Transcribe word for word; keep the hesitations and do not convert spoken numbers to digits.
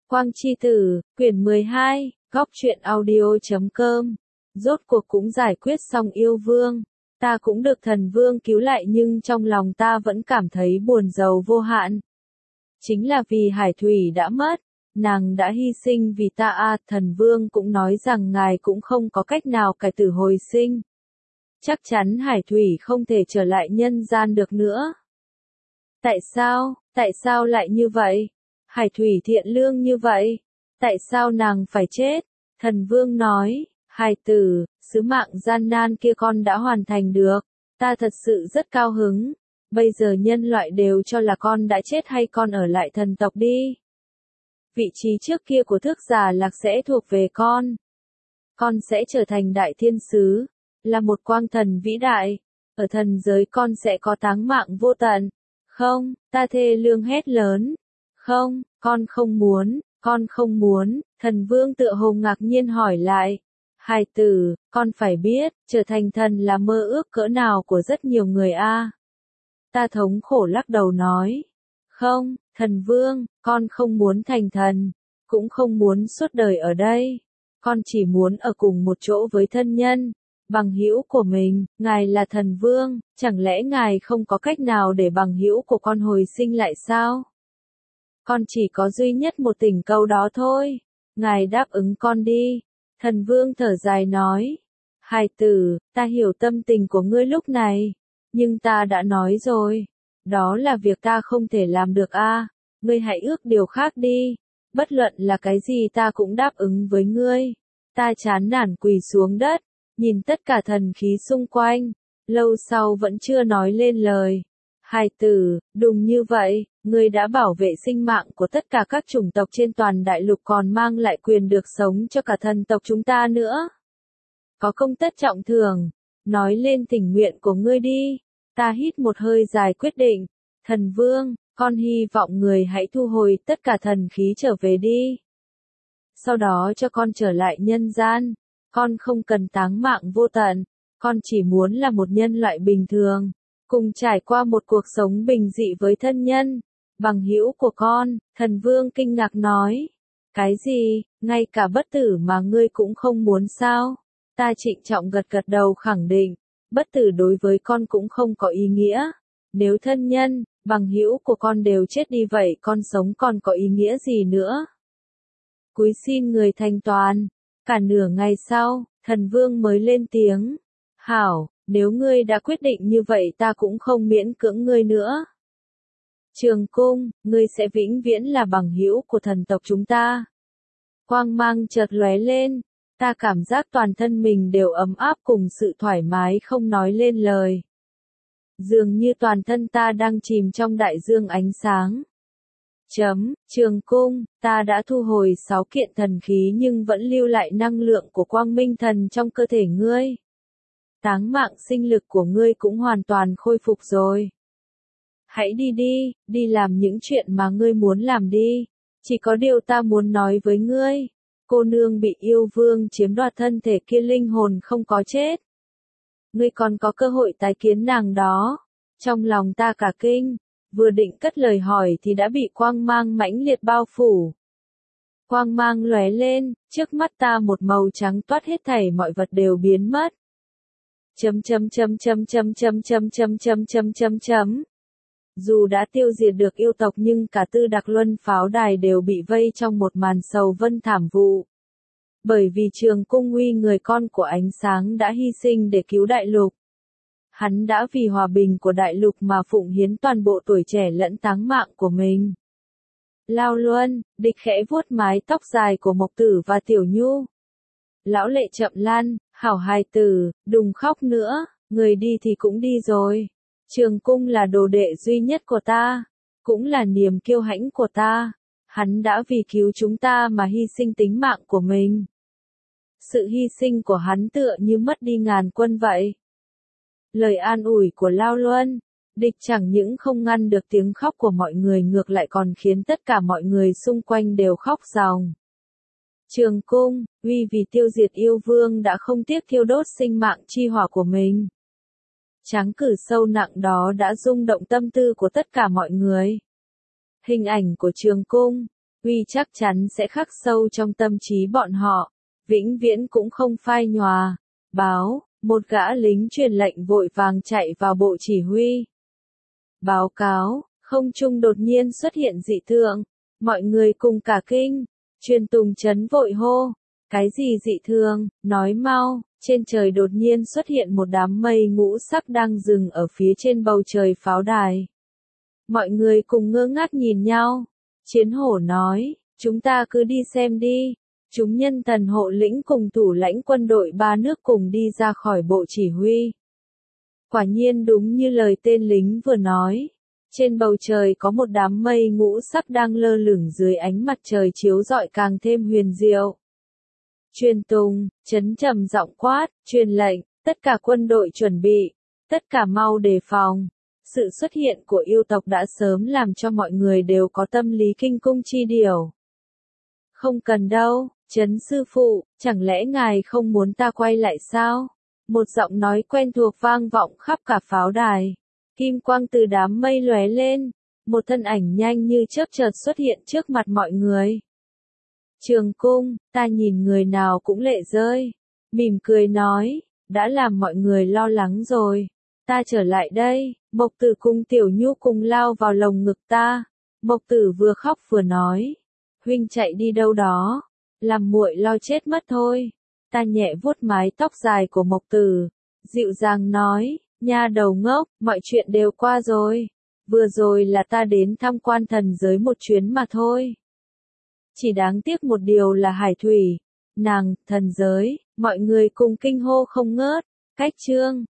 Quang Chi Tử, quyển mười hai, góc truyện audio.com. Rốt cuộc cũng giải quyết xong yêu vương. Ta cũng được thần vương cứu lại nhưng trong lòng ta vẫn cảm thấy buồn rầu vô hạn. Chính là vì Hải Thủy đã mất, nàng đã hy sinh vì ta a. Thần vương cũng nói rằng ngài cũng không có cách nào cải tử hồi sinh. Chắc chắn Hải Thủy không thể trở lại nhân gian được nữa. Tại sao, tại sao lại như vậy? Hải Thủy thiện lương như vậy, tại sao nàng phải chết? Thần vương nói, hài tử, sứ mạng gian nan kia con đã hoàn thành được, ta thật sự rất cao hứng. Bây giờ nhân loại đều cho là con đã chết hay con ở lại thần tộc đi. Vị trí trước kia của Thước Giả Lạc sẽ thuộc về con. Con sẽ trở thành đại thiên sứ, là một quang thần vĩ đại. Ở thần giới con sẽ có táng mạng vô tận. Không, ta thê lương hét lớn. Không, con không muốn, con không muốn. Thần vương tựa hồ ngạc nhiên hỏi lại. Hài tử, con phải biết, trở thành thần là mơ ước cỡ nào của rất nhiều người a. Ta thống khổ lắc đầu nói. Không, thần vương, con không muốn thành thần, cũng không muốn suốt đời ở đây. Con chỉ muốn ở cùng một chỗ với thân nhân, bằng hữu của mình. Ngài là thần vương, chẳng lẽ ngài không có cách nào để bằng hữu của con hồi sinh lại sao? Con chỉ có duy nhất một tình câu đó thôi. Ngài đáp ứng con đi. Thần vương thở dài nói. Hài tử, ta hiểu tâm tình của ngươi lúc này. Nhưng ta đã nói rồi. Đó là việc ta không thể làm được a. Ngươi hãy ước điều khác đi. Bất luận là cái gì ta cũng đáp ứng với ngươi. Ta chán nản quỳ xuống đất. Nhìn tất cả thần khí xung quanh. Lâu sau vẫn chưa nói lên lời. Hài tử, đúng như vậy, ngươi đã bảo vệ sinh mạng của tất cả các chủng tộc trên toàn đại lục còn mang lại quyền được sống cho cả thần tộc chúng ta nữa. Có công tất trọng thưởng, nói lên tình nguyện của ngươi đi. Ta hít một hơi dài quyết định. Thần vương, con hy vọng người hãy thu hồi tất cả thần khí trở về đi. Sau đó cho con trở lại nhân gian. Con không cần táng mạng vô tận. Con chỉ muốn là một nhân loại bình thường. Cùng trải qua một cuộc sống bình dị với thân nhân, bằng hữu của con. Thần vương kinh ngạc nói. Cái gì, ngay cả bất tử mà ngươi cũng không muốn sao? Ta trịnh trọng gật gật đầu khẳng định, bất tử đối với con cũng không có ý nghĩa. Nếu thân nhân, bằng hữu của con đều chết đi vậy con sống còn có ý nghĩa gì nữa? Cúi xin người thanh toàn. Cả nửa ngày sau, thần vương mới lên tiếng. Hảo, nếu ngươi đã quyết định như vậy ta cũng không miễn cưỡng ngươi nữa. Trường Cung, ngươi sẽ vĩnh viễn là bằng hữu của thần tộc chúng ta. Quang mang chợt lóe lên, ta cảm giác toàn thân mình đều ấm áp cùng sự thoải mái không nói lên lời. Dường như toàn thân ta đang chìm trong đại dương ánh sáng. Chấm, Trường Cung, ta đã thu hồi sáu kiện thần khí nhưng vẫn lưu lại năng lượng của quang minh thần trong cơ thể ngươi. Táng mạng sinh lực của ngươi cũng hoàn toàn khôi phục rồi. Hãy đi đi, đi làm những chuyện mà ngươi muốn làm đi. Chỉ có điều ta muốn nói với ngươi. Cô nương bị yêu vương chiếm đoạt thân thể kia linh hồn không có chết. Ngươi còn có cơ hội tái kiến nàng đó. Trong lòng ta cả kinh, vừa định cất lời hỏi thì đã bị quang mang mãnh liệt bao phủ. Quang mang lóe lên, trước mắt ta một màu trắng toát hết thảy mọi vật đều biến mất. Chấm chấm chấm chấm chấm chấm chấm chấm chấm chấm chấm chấm. Dù đã tiêu diệt được yêu tộc nhưng cả Tư Đặc Luân pháo đài đều bị vây trong một màn sầu vân thảm vụ. Bởi vì Trường Cung Uy người con của ánh sáng đã hy sinh để cứu đại lục. Hắn đã vì hòa bình của đại lục mà phụng hiến toàn bộ tuổi trẻ lẫn táng mạng của mình. Lao Luân, địch khẽ vuốt mái tóc dài của Mộc Tử và Tiểu Nhu. Lão lệ chậm lan, hảo hài tử, đừng khóc nữa, người đi thì cũng đi rồi. Trường Cung là đồ đệ duy nhất của ta, cũng là niềm kiêu hãnh của ta. Hắn đã vì cứu chúng ta mà hy sinh tính mạng của mình. Sự hy sinh của hắn tựa như mất đi ngàn quân vậy. Lời an ủi của Lao Luân, địch chẳng những không ngăn được tiếng khóc của mọi người ngược lại còn khiến tất cả mọi người xung quanh đều khóc ròng. Trường Cung, Uy vì tiêu diệt yêu vương đã không tiếc thiêu đốt sinh mạng chi hỏa của mình. Tráng cử sâu nặng đó đã rung động tâm tư của tất cả mọi người. Hình ảnh của Trường Cung, uy chắc chắn sẽ khắc sâu trong tâm trí bọn họ, vĩnh viễn cũng không phai nhòa. Báo, một gã lính truyền lệnh vội vàng chạy vào bộ chỉ huy. Báo cáo, không trung đột nhiên xuất hiện dị tượng, mọi người cùng cả kinh, Truyền Tùng chấn vội hô, cái gì dị thường, nói mau, trên trời đột nhiên xuất hiện một đám mây ngũ sắc đang dừng ở phía trên bầu trời pháo đài. Mọi người cùng ngơ ngác nhìn nhau, Chiến Hổ nói, chúng ta cứ đi xem đi. Chúng nhân thần hộ lĩnh cùng thủ lãnh quân đội ba nước cùng đi ra khỏi bộ chỉ huy. Quả nhiên đúng như lời tên lính vừa nói. Trên bầu trời có một đám mây ngũ sắc đang lơ lửng dưới ánh mặt trời chiếu rọi càng thêm huyền diệu. Truyền Tùng, chấn trầm giọng quát, truyền lệnh, tất cả quân đội chuẩn bị, tất cả mau đề phòng. Sự xuất hiện của yêu tộc đã sớm làm cho mọi người đều có tâm lý kinh cung chi điều. Không cần đâu, Trấn sư phụ, chẳng lẽ ngài không muốn ta quay lại sao? Một giọng nói quen thuộc vang vọng khắp cả pháo đài. Kim quang từ đám mây lóe lên, một thân ảnh nhanh như chớp chợt xuất hiện trước mặt mọi người. Trường Cung, ta nhìn người nào cũng lệ rơi, mỉm cười nói, đã làm mọi người lo lắng rồi, ta trở lại đây. Mộc Tử cùng Tiểu Nhu cùng lao vào lồng ngực ta. Mộc Tử vừa khóc vừa nói, huynh chạy đi đâu đó, làm muội lo chết mất thôi. Ta nhẹ vuốt mái tóc dài của Mộc Tử, dịu dàng nói, nha đầu ngốc, mọi chuyện đều qua rồi. Vừa rồi là ta đến tham quan thần giới một chuyến mà thôi. Chỉ đáng tiếc một điều là Hải Thủy, nàng, thần giới, mọi người cùng kinh hô không ngớt. Cách chương